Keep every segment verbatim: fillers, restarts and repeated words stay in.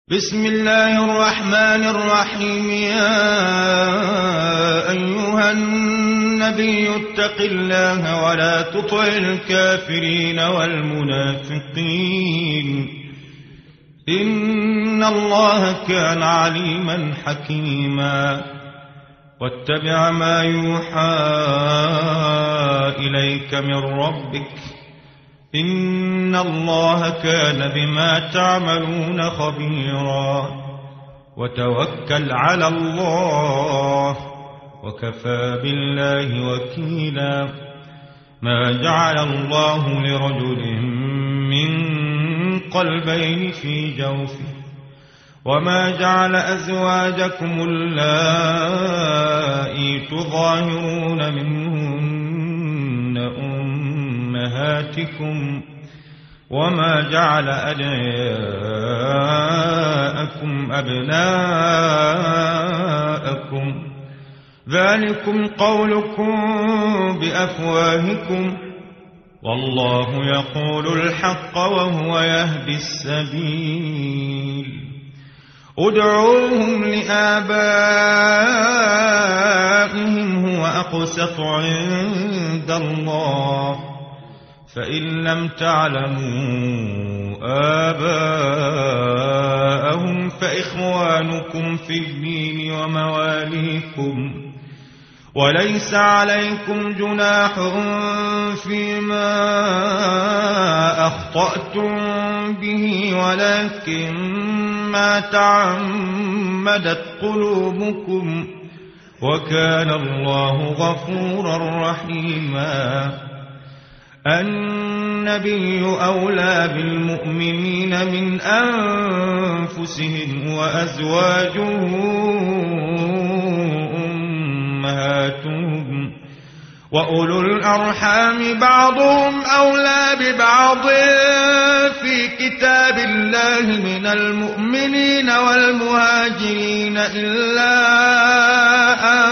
بسم الله الرحمن الرحيم. يا أيها النبي اتق الله ولا تطع الكافرين والمنافقين إن الله كان عليما حكيما. واتبع ما يوحى إليك من ربك إن الله كان بما تعملون خبيرا. وتوكل على الله وكفى بالله وكيلا. ما جعل الله لرجل من قلبين في جوفه وما جعل أزواجكم اللائي تظاهرون منهن أمهاتكم وما جعل أدعياءكم أبناءكم ذلكم قولكم بأفواهكم والله يقول الحق وهو يهدي السبيل. ادعوهم لآبائهم هو أقسط عند الله فإن لم تعلموا آباءهم فإخوانكم في الدين ومواليكم وليس عليكم جناح فيما أخطأتم به ولكن ما تعمدت قلوبكم وكان الله غفورا رحيما. النبي أولى بالمؤمنين من أنفسهم وأزواجه أمهاتهم وأولو الأرحام بعضهم أولى ببعض في كتاب الله من المؤمنين والمهاجرين إلا أن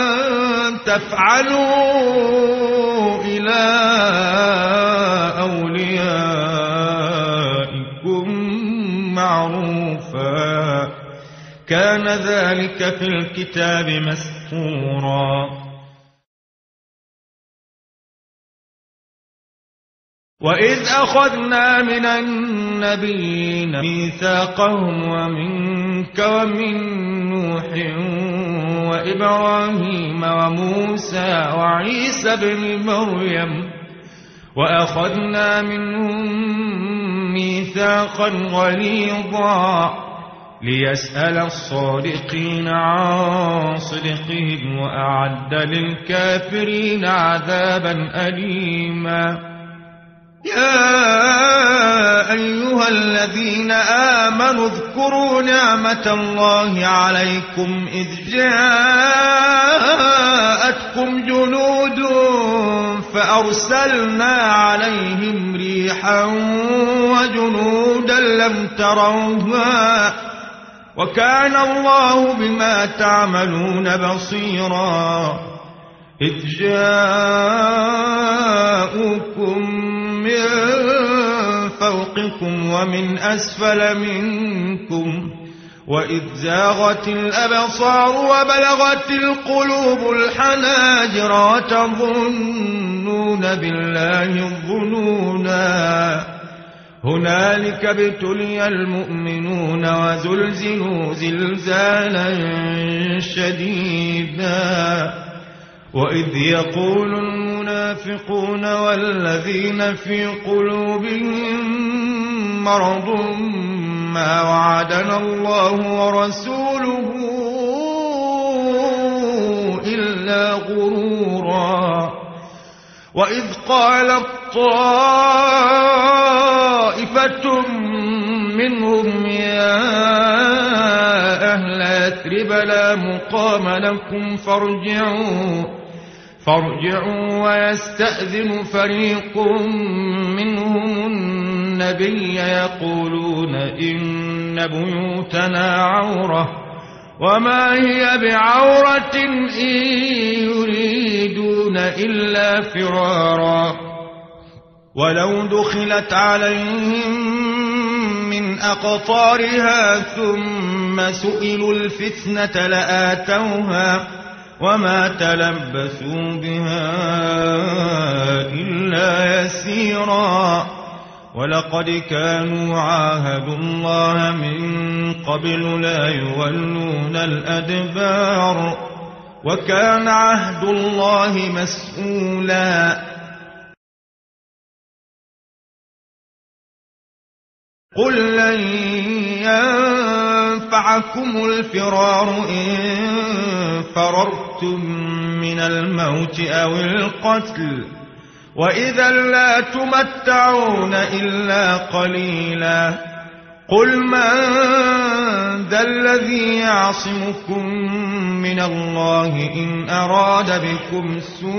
تفعلوا إلى أوليائكم معروفا كان ذلك في الكتاب مسطورا. وإذ أخذنا من النبيين ميثاقهم ومنك ومن نوح وإبراهيم وموسى وعيسى بن مريم وأخذنا منهم ميثاقا غليظا ليسأل الصادقين عن صدقهم وأعد للكافرين عذابا أليما. يا أيها الذين آمنوا اذكروا نعمة الله عليكم إذ جاءتكم جنود فأرسلنا عليهم ريحا وجنودا لم تروها وكان الله بما تعملون بصيرا. إذ جاءوكم من فوقكم ومن أسفل منكم وإذ زاغت الأبصار وبلغت القلوب الحناجر وتظنون بالله الظنونا. هنالك ابتلي المؤمنون وزلزلوا زلزالا شديدا. وإذ يقول المنافقون والذين في قلوبهم مرض ما وعدنا الله ورسوله إلا غرورا. وإذ قالت طائفة منهم يا أهل يثرب لا مقام لكم فارجعوا فارجعوا ويستأذن فريق منهم النبي يقولون إن بيوتنا عورة وما هي بعورة إن يريدون إلا فرارا. ولو دخلت عليهم من أقطارها ثم سئلوا الفتنة لآتوها وما تلبثوا بها إلا يسيرا ولقد كانوا عاهدوا الله من قبل لا يولون الأدبار وكان عهد الله مسؤولا قل لن ينفعكم الفرار إن فررتم من الموت أو القتل وإذا لا تمتعون إلا قليلا قل من ذا الذي يعصمكم من الله إن أراد بكم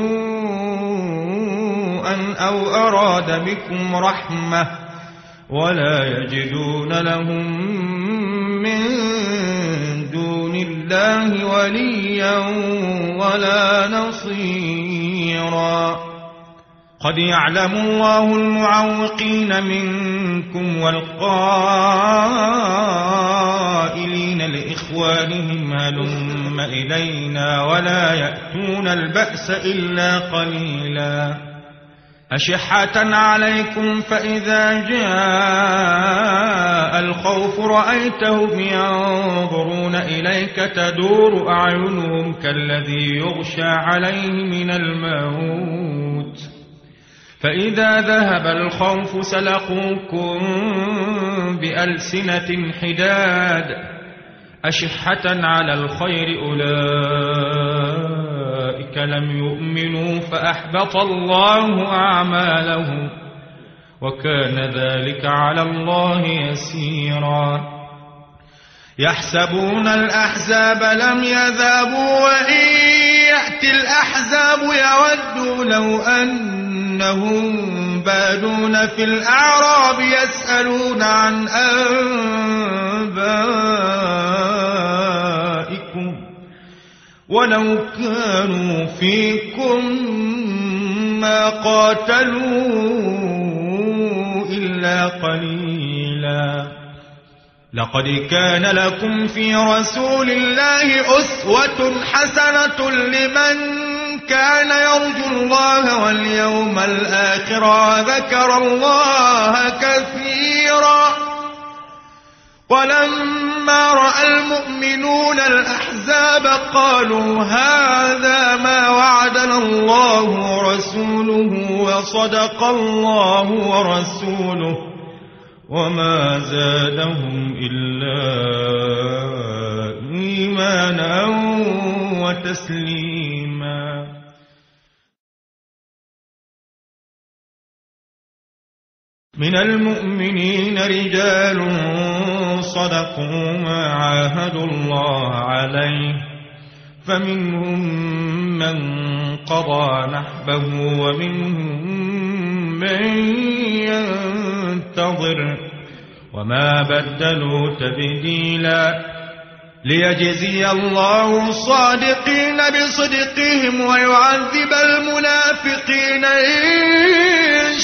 سوءا أو أراد بكم رحمة ولا يجدون لهم من دون الله وليا ولا نصيرا قد يعلم الله المعوقين منكم والقائلين لإخوانهم هلم إلينا ولا يأتون البأس إلا قليلا أشحة عليكم فإذا جاء الخوف رأيتهم ينظرون إليك تدور أعينهم كالذي يغشى عليه من الموت فإذا ذهب الخوف سلقوكم بألسنة حداد أشحة على الخير أولئك لم يؤمنوا فأحبط الله أعمالهم وكان ذلك على الله يسيرا يحسبون الأحزاب لم يذهبوا وإن يأتي الأحزاب يودوا لو أنهم بادون في الأعراب يسألون عن أنبائكم ولو كانوا فيكم ما قاتلوا إلا قليلا لقد كان لكم في رسول الله أسوة حسنة لمن كان يرجو الله واليوم الآخر وذكر الله كثيرا ولما رأى المؤمنون الأحزاب قالوا هذا ما وعدنا الله ورسوله وصدق الله ورسوله وما زادهم إلا إيمانا وتسليما من المؤمنين رجال صدقوا ما عاهدوا الله عليه فمنهم من قضى نحبه ومنهم من ينتظر وما بدلوا تبديلا ليجزي الله الصادقين بصدقهم ويعذب المنافقين إن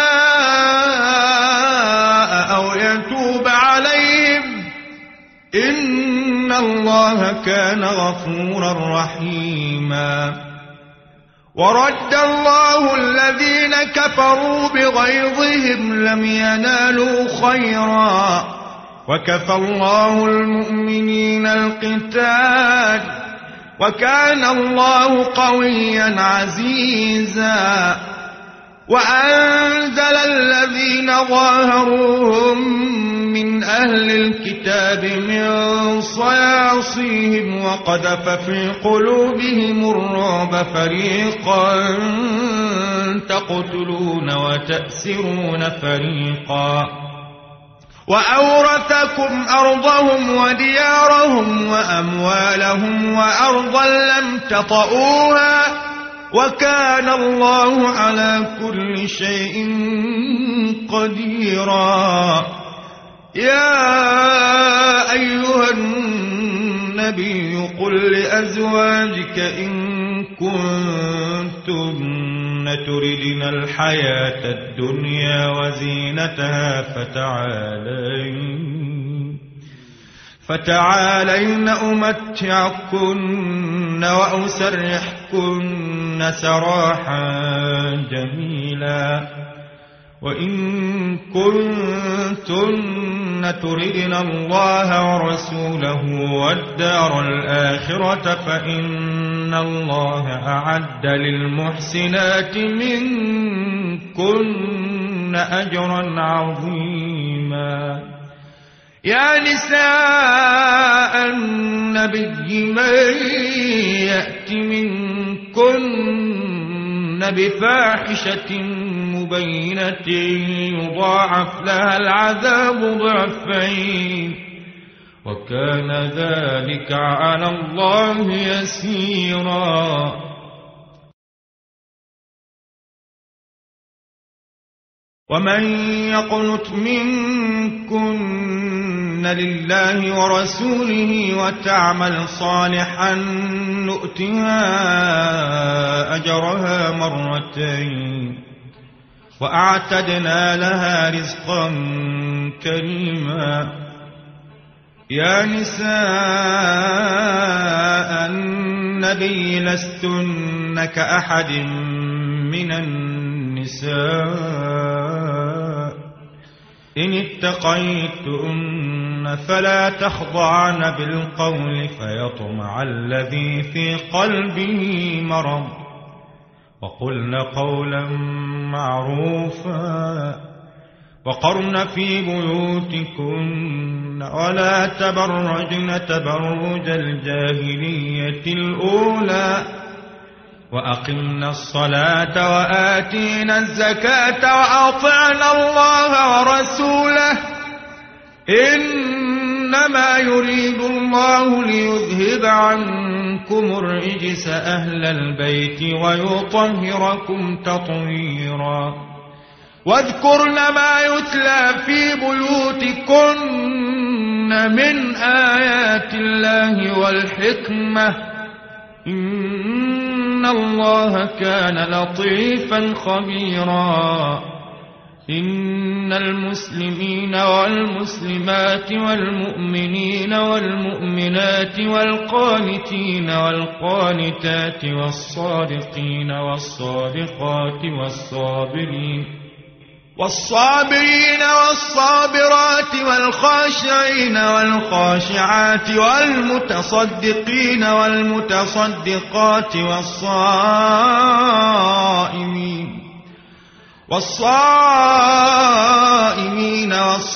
شاء أو يتوب عليهم إن الله كان غفورا رحيما ورد الله الذين كفروا بغيظهم لم ينالوا خيرا وكفى الله المؤمنين القتال وكان الله قويا عزيزا وأنزل الذين ظاهروهم من أهل الكتاب من صياصيهم وقذف في قلوبهم الرعب فريقا تقتلون وتأسرون فريقا وأورثكم أرضهم وديارهم وأموالهم وأرضا لم تطئوها وكان الله على كل شيء قديرا يا أيها النبي قل لأزواجك إن كنتن تردن الحياة الدنيا وزينتها فتعالين فتعالين أمتعكن وأسرحكن سراحا جميلا وإن كنتن تردن الله ورسوله والدار الآخرة فإن الله أعد للمحسنات منكن أجرا عظيما. يا نساء النبي من يأت منكن بفاحشة مبينة يضاعف لها العذاب ضعفين وكان ذلك على الله يسيرا. ومن يقنت منكن لله ورسوله وتعمل صالحا نؤتها أجرها مرتين وأعتدنا لها رزقا كريما. يا نساء النبي لستن كأحد من النساء إن اتقيتن فلا تخضعن بالقول فيطمع الذي في قلبه مرض وقلن قولا معروفا وقرن في بيوتكن ولا تبرجن تبرج الجاهلية الأولى وأقمنا الصلاة وآتينا الزكاة وأطعنا الله ورسوله إنما يريد الله ليذهب عنكم الرجس أهل البيت ويطهركم تطهيرا. واذكرن ما يتلى في بيوتكن من آيات الله والحكمة إن الله كان لطيفا خبيرا. إن المسلمين والمسلمات والمؤمنين والمؤمنات والقانتين والقانتات والصادقين والصادقات والصابرين والصابرين والصابرات والخاشعين والخاشعات والمتصدقين والمتصدقات والصائمين والصائمين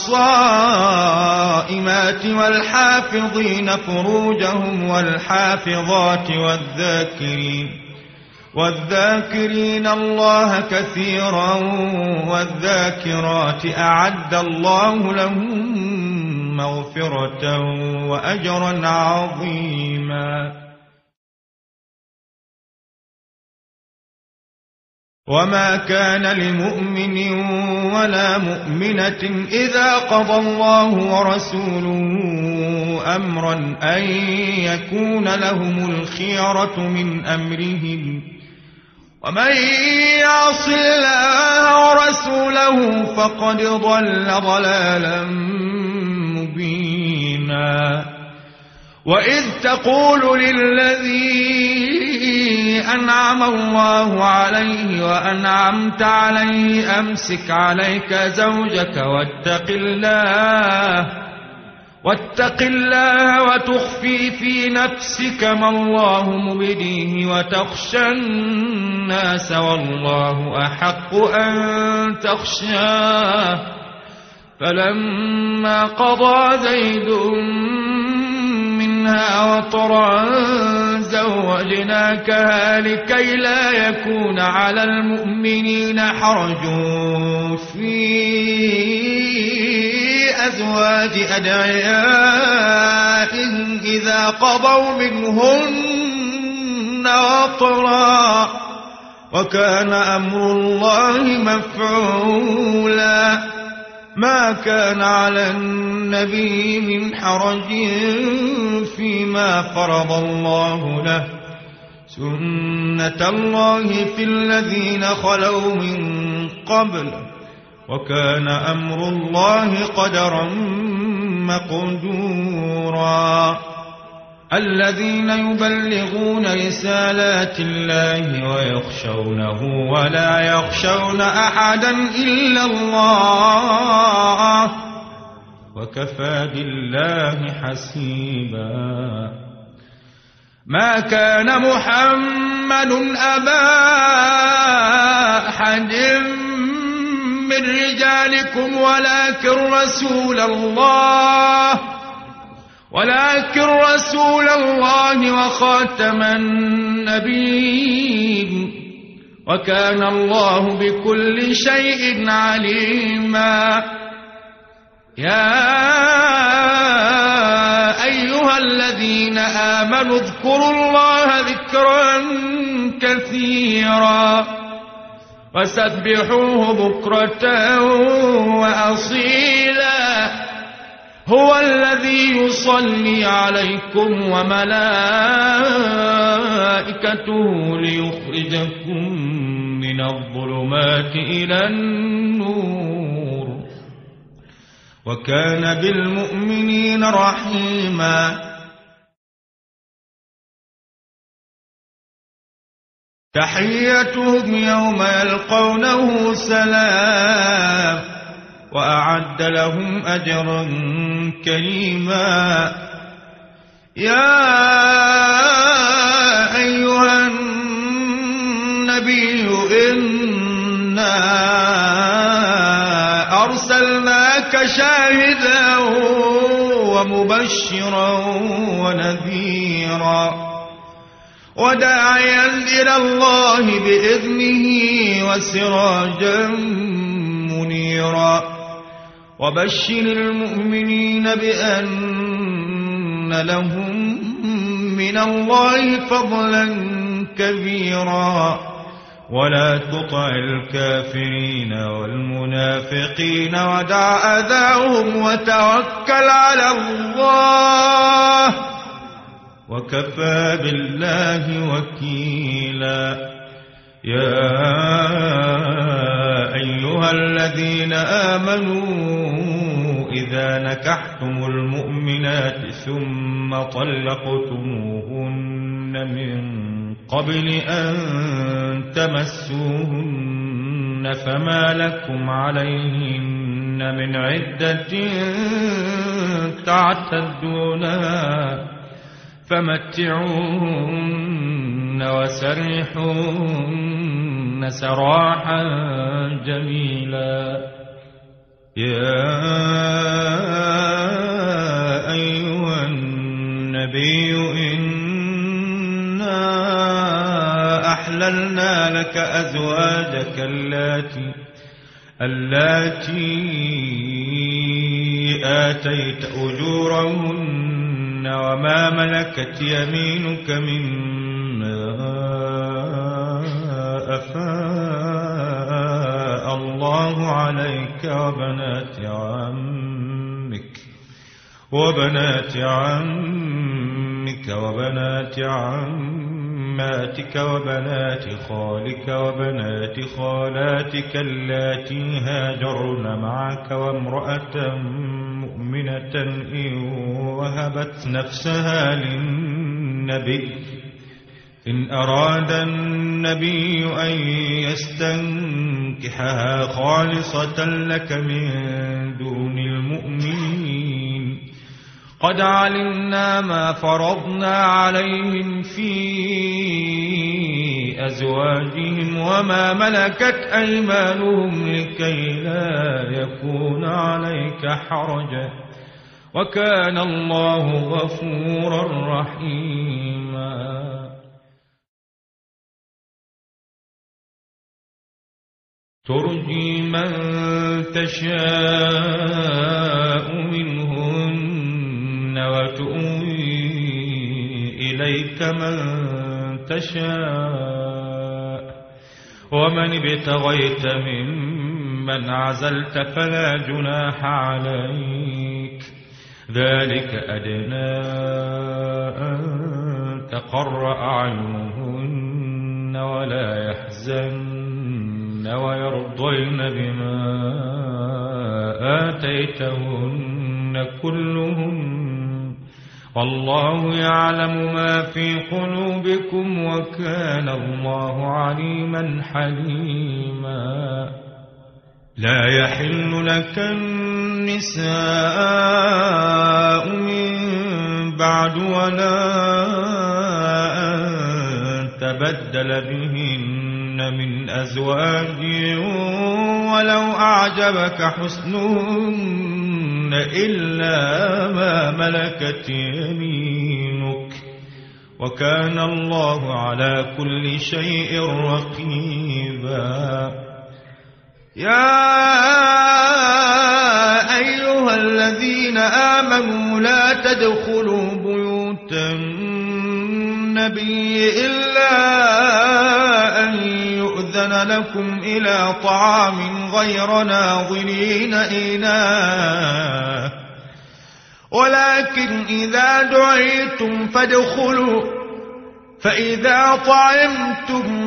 والصائمات والحافظين فروجهم والحافظات والذاكرين والذاكرين الله كثيرا والذاكرات أعد الله لهم مغفرة وأجرا عظيما. وما كان لمؤمن ولا مؤمنة إذا قضى الله ورسوله أمرا أن يكون لهم الخيرة من أمرهم ومن يعص الله ورسوله فقد ضل ضلالا مبينا. وإذ تقول للذي أنعم الله عليه وأنعمت عليه أمسك عليك زوجك واتق الله واتق الله وتخفي في نفسك ما الله مبديه وتخشى الناس والله أحق أن تخشاه فلما قضى زيد منها وطرا زوجناكها لكي لا يكون على المؤمنين حرج في أزواج أدعيائهم إذا قضوا منهن وطرا وكان أمر الله مفعولا. ما كان على النبي من حرج فيما فرض الله له سنة الله في الذين خلوا من قبل وكان أمر الله قدرا مقدورا الذين يبلغون رسالات الله ويخشونه ولا يخشون أحدا إلا الله وكفى بالله حسيبا ما كان محمد أبا أحد من رجالكم ولكن رسول الله ولكن رسول الله وخاتم النبيين وكان الله بكل شيء عليما يا أيها الذين آمنوا اذكروا الله ذكرا كثيرا وسبحوه بكرة وأصيلا هو الذي يصلي عليكم وملائكته ليخرجكم من الظلمات إلى النور وكان بالمؤمنين رحيما تحيتهم يوم يلقونه سلام وأعد لهم أجرا كريما يا أيها النبي إنا أرسلناك شاهدا ومبشرا ونذيرا وداعيا إلى الله بإذنه وسراجا منيرا وبشر المؤمنين بأن لهم من الله فضلا كبيرا ولا تطع الكافرين والمنافقين ودع أذاهم وتوكل على الله وكفى بالله وكيلا يا أيها الذين آمنوا إذا نكحتم المؤمنات ثم طلقتموهن من قبل أن تمسوهن فما لكم عليهن من عدة تعتدونها فمتعوهن وسرحوهن سراحا جميلا يا أيها النبي إنا أحللنا لك أزواجك اللاتي اللاتي آتيت أجورهن وما ملكت يمينك مما أفاء الله عليك وبنات عمك وبنات عمك وبنات عماتك وبنات خالك وبنات خالاتك اللاتي هاجرن معك وامرأة مؤمنة إن وهبت نفسها للنبي إن أراد النبي أن يستنكحها خالصة لك من دون المؤمنين قد علمنا ما فرضنا عليهم في أزواجهم وما ملكت أيمانهم لكي لا يكون عليك حرج وكان الله غفورا رحيما ترجي من تشاء منهن وتؤوي إليك من تشاء ومن ابتغيت ممن عزلت فلا جناح عليك ذلك أدنى أن تقر أعينهن ولا يحزن ويرضين بما آتيتهن كلهن والله يعلم ما في قلوبكم وكان الله عليما حليما لا يحل لك النساء من بعد ولا أن تبدل بهن من أزواج ولو أعجبك حسنهن إلا ما ملكت يمينك وكان الله على كل شيء رقيبا يا أيها الذين آمنوا لا تدخلوا بيوت النبي إلا أن يؤذن لكم إلى طعام غير ناظرين إناه ولكن إذا دعيتم فادخلوا فإذا طعمتم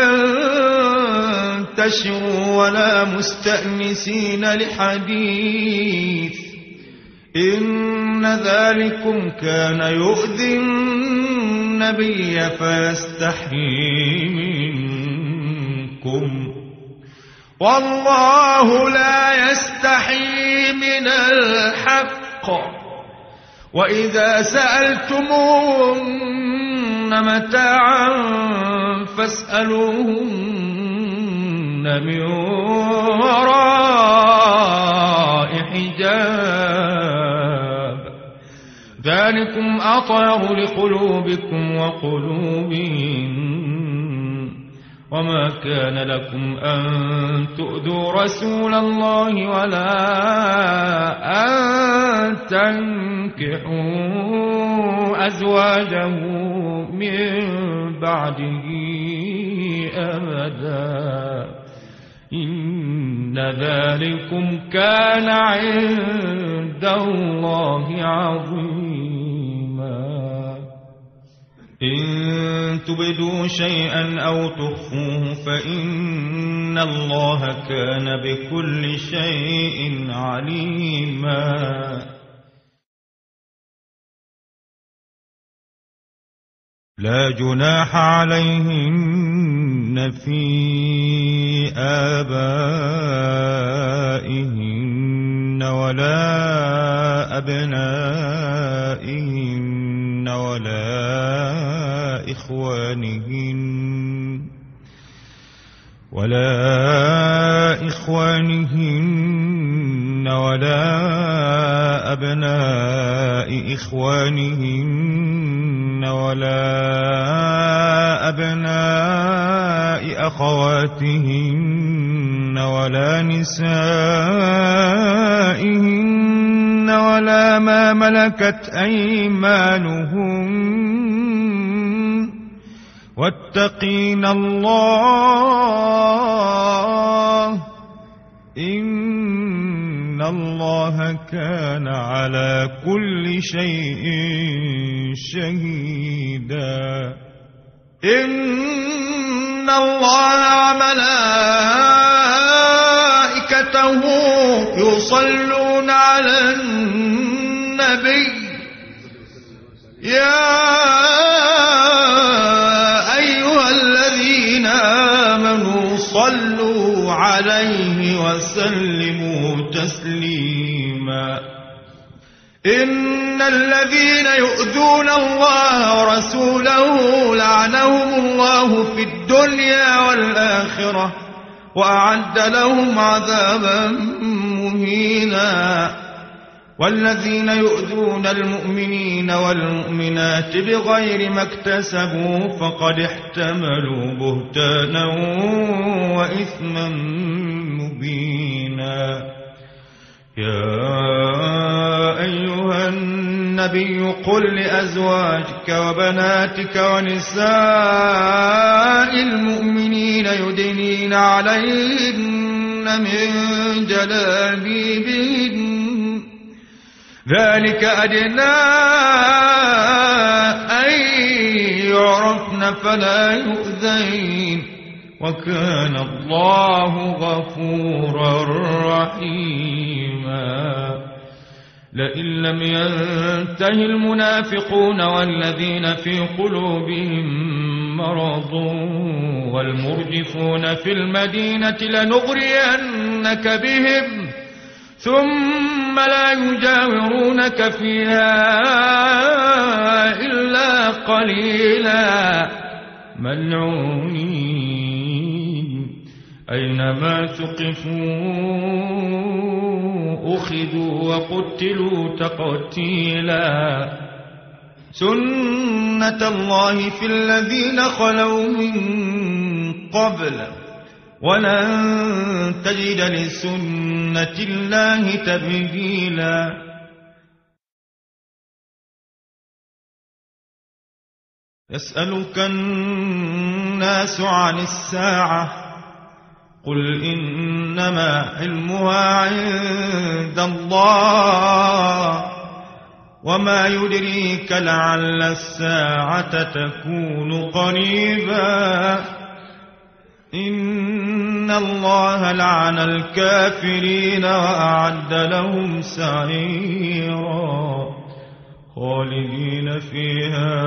فانتشروا ولا مستأنسين لحديث إن ذلكم كان يؤذي النبي فيستحيي منكم والله لا يستحيي من الحق وإذا سألتموهن متاعا فاسألوهن من وراء حجاب ذلكم أطهر لقلوبكم وقلوبهم وما كان لكم أن تؤذوا رسول الله ولا أن تنكحوا أزواجه من بعده أبدا إن ذلكم كان عند الله عظيما إن تبدوا شيئا أو تخفوه فإن الله كان بكل شيء عليما لا جناح عليهن في آبائهن ولا أبنائهن ولا إخوانهن ولا إخوانهن ولا أبناء إخوانهن ولا أبناء أخواتهن ولا نسائهن ولا ما ملكت أيمانهن واتقين الله إن الله كان على كل شيء شهيدا إن الله وملائكته يصلون على النبي يا أيها الذين آمنوا صلوا عليه وسلموا تسليما إن الذين يؤذون الله ورسوله لعنهم الله في الدنيا والآخرة وأعد لهم عذابا مهينا والذين يؤذون المؤمنين والمؤمنات بغير ما اكتسبوا فقد احتملوا بهتانا وإثما مبينا يا أيها النبي قل لأزواجك وبناتك ونساء المؤمنين يدنين عليهن من جلابيبهن ذلك أدنى أن يعرفن فلا يؤذين وكان الله غفورا رحيما لئن لم ينته المنافقون والذين في قلوبهم مرض والمرجفون في المدينة لنغرينك بهم ثم لا يجاورونك فيها إلا قليلا ملعونين أينما ثقفوا أخذوا وقتلوا تقتيلا سنة الله في الذين خلوا من قبل ولن تجد لسنة الله تبديلا يسألك الناس عن الساعة قل إنما علمها عند الله وما يدريك لعل الساعة تكون قريبا إن الله لعن الكافرين وأعد لهم سعيرا خالدين فيها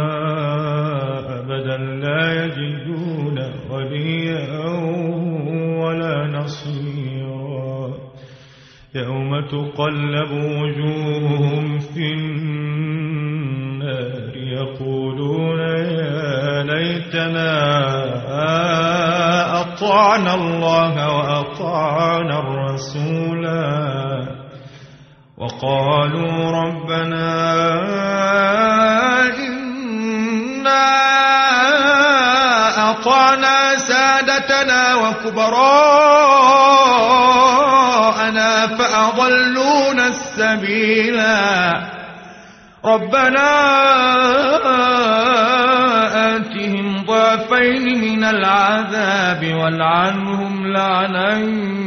أبدا لا يجدون وليا ولا نصيرا يوم تقلب وجوههم في النار يقولون يا ليتنا أطعنا الله وأطعنا الرسولا وقالوا ربنا إنا أطعنا سادتنا وكبراءنا فأضلونا السبيلا ربنا آتهم ضعفين من العذاب والعنهم لعنا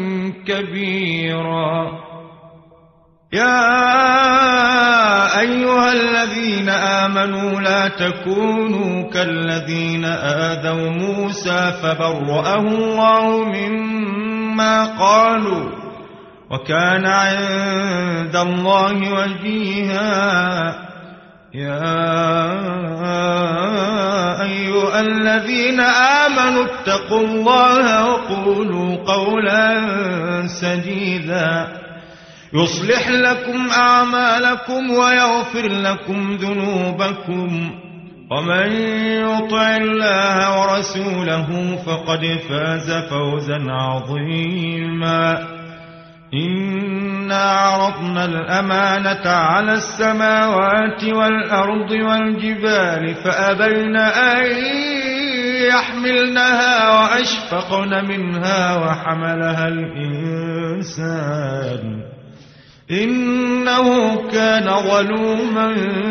كبيرا يا أيها الذين آمنوا لا تكونوا كالذين آذوا موسى فبرأه الله مما قالوا وكان عند الله وجيها يا أيها الذين آمنوا اتقوا الله وقولوا قولا سديدا يصلح لكم أعمالكم ويغفر لكم ذنوبكم ومن يطع الله ورسوله فقد فاز فوزا عظيما إنا عرضنا الأمانة على السماوات والأرض والجبال فأبين أن يحملنها وأشفقن منها وحملها الإنسان إنه كان ظلوما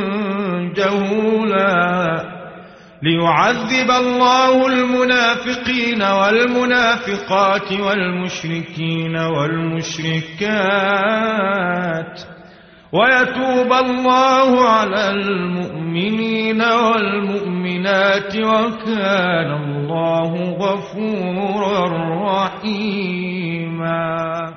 جهولا ليعذب الله المنافقين والمنافقات والمشركين والمشركات ويتوب الله على المؤمنين والمؤمنات وكان الله غفورا رحيما.